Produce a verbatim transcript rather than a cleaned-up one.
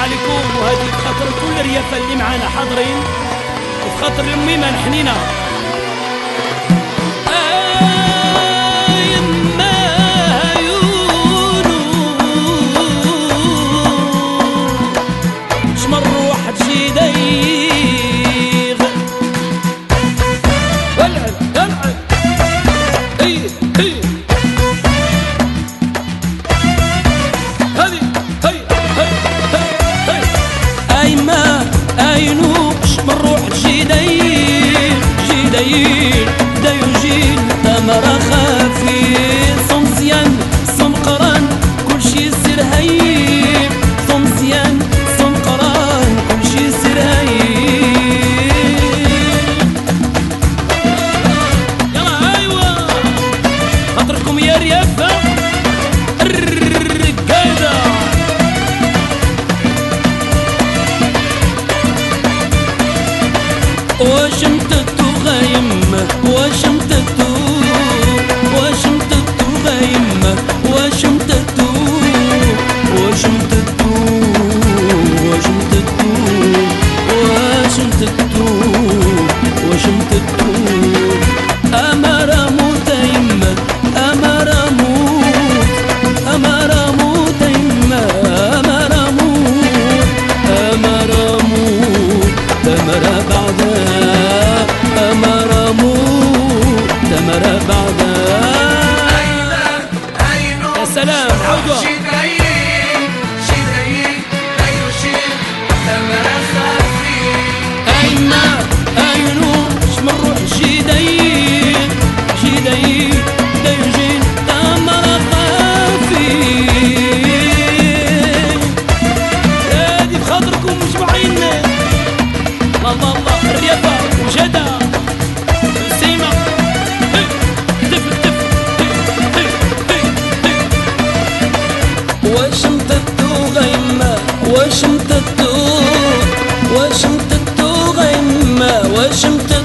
عليكم، وهذه بخاطر كل الريافه اللي معانا حاضرين، وبخاطر الاميمه الحنينه. دا يجيل تمرة خفيف صمزيان صمقران كل شي يصير هين، صمزيان صمقران كل شي يصير هين. يلا ايوا خاطركم يا ريافة الرقادة. واش امتدتو غايمة واش امتدتو واش امتدتو غايمة واش امتدتو واش امتدتو واش امتدتو واش امتدتو واش امتدتو أمارة موت يمة أمارة موت أمارة موت يمة أمارة موت أمارة موت أمارة بعدها أمارة موت أمارة بعدها. يا سلام عودوا أينا أينو شمروح جيدين جيدين ديجين تمرة خفيف. هادي بخاطركم مجموعين. الله الله الريافة وجدة سيمة تف تف واش امتدتو غيمة واش امتدتو واش امتدتو غيمة واش امتدتو